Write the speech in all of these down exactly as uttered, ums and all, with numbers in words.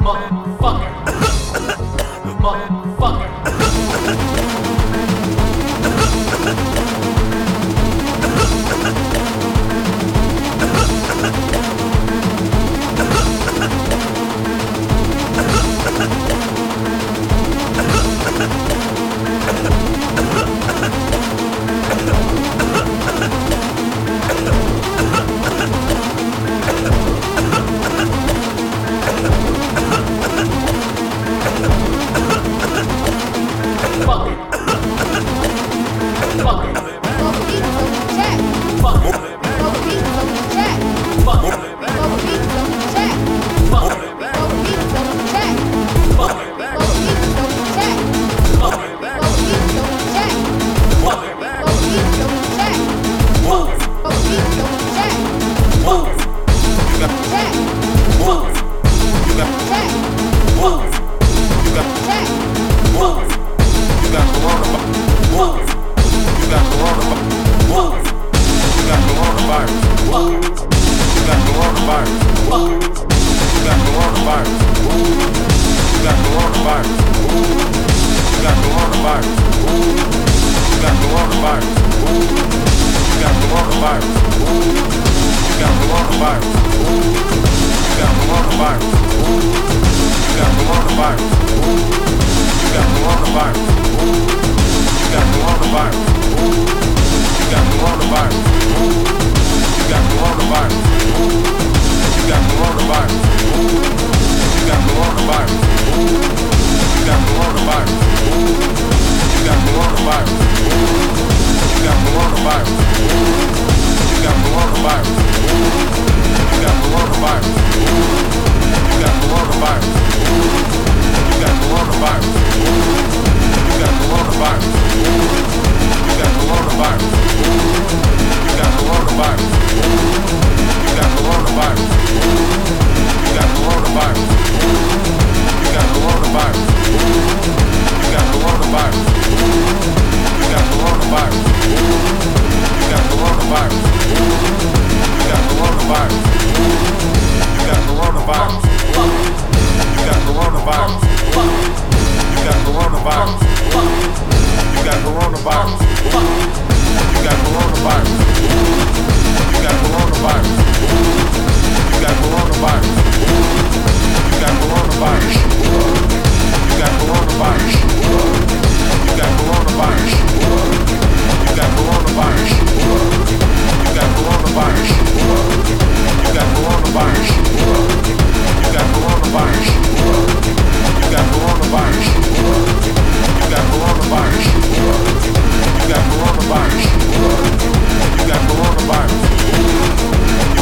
You got coronavirus.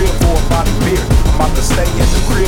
crib for a bottle of beer. I'm about to stay in the crib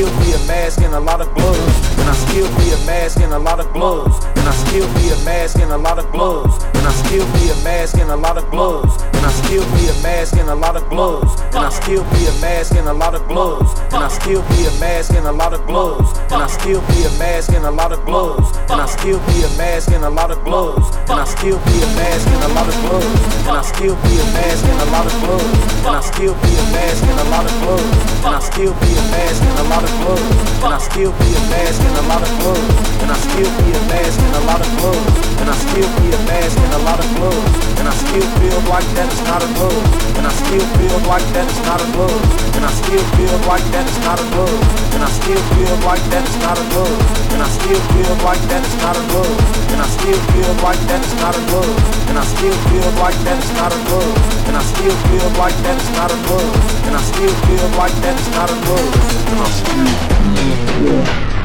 still be a mask and a lot of gloves. And I still be a mask and a lot of gloves. And I still be a mask and a lot of gloves. And I still be a mask and a lot of gloves. And I still be a mask and a lot of gloves. And I still be a mask and a lot of gloves. And I still be a mask and a lot of gloves. And I still be a mask and a lot of gloves. And I still be a mask and a lot of gloves. And I still be a mask and a lot of gloves. And I still be a mask and a lot of gloves. And I still be a mask and a lot of gloves. And I still be a mask and a lot of gloves. And I still be a mask and a lot of gloves. And I still be a mask and a lot of gloves. And I still be a mask and a lot of gloves. And I still feel like that is not enough. And I still feel like that is not enough. And I still feel like that is not enough. And I still feel like that is not enough. And I still feel like that is not enough. And I still feel like that is not enough. And I still feel like that is not enough. And I still feel like that is not enough. And I still feel like that is not enough. And I still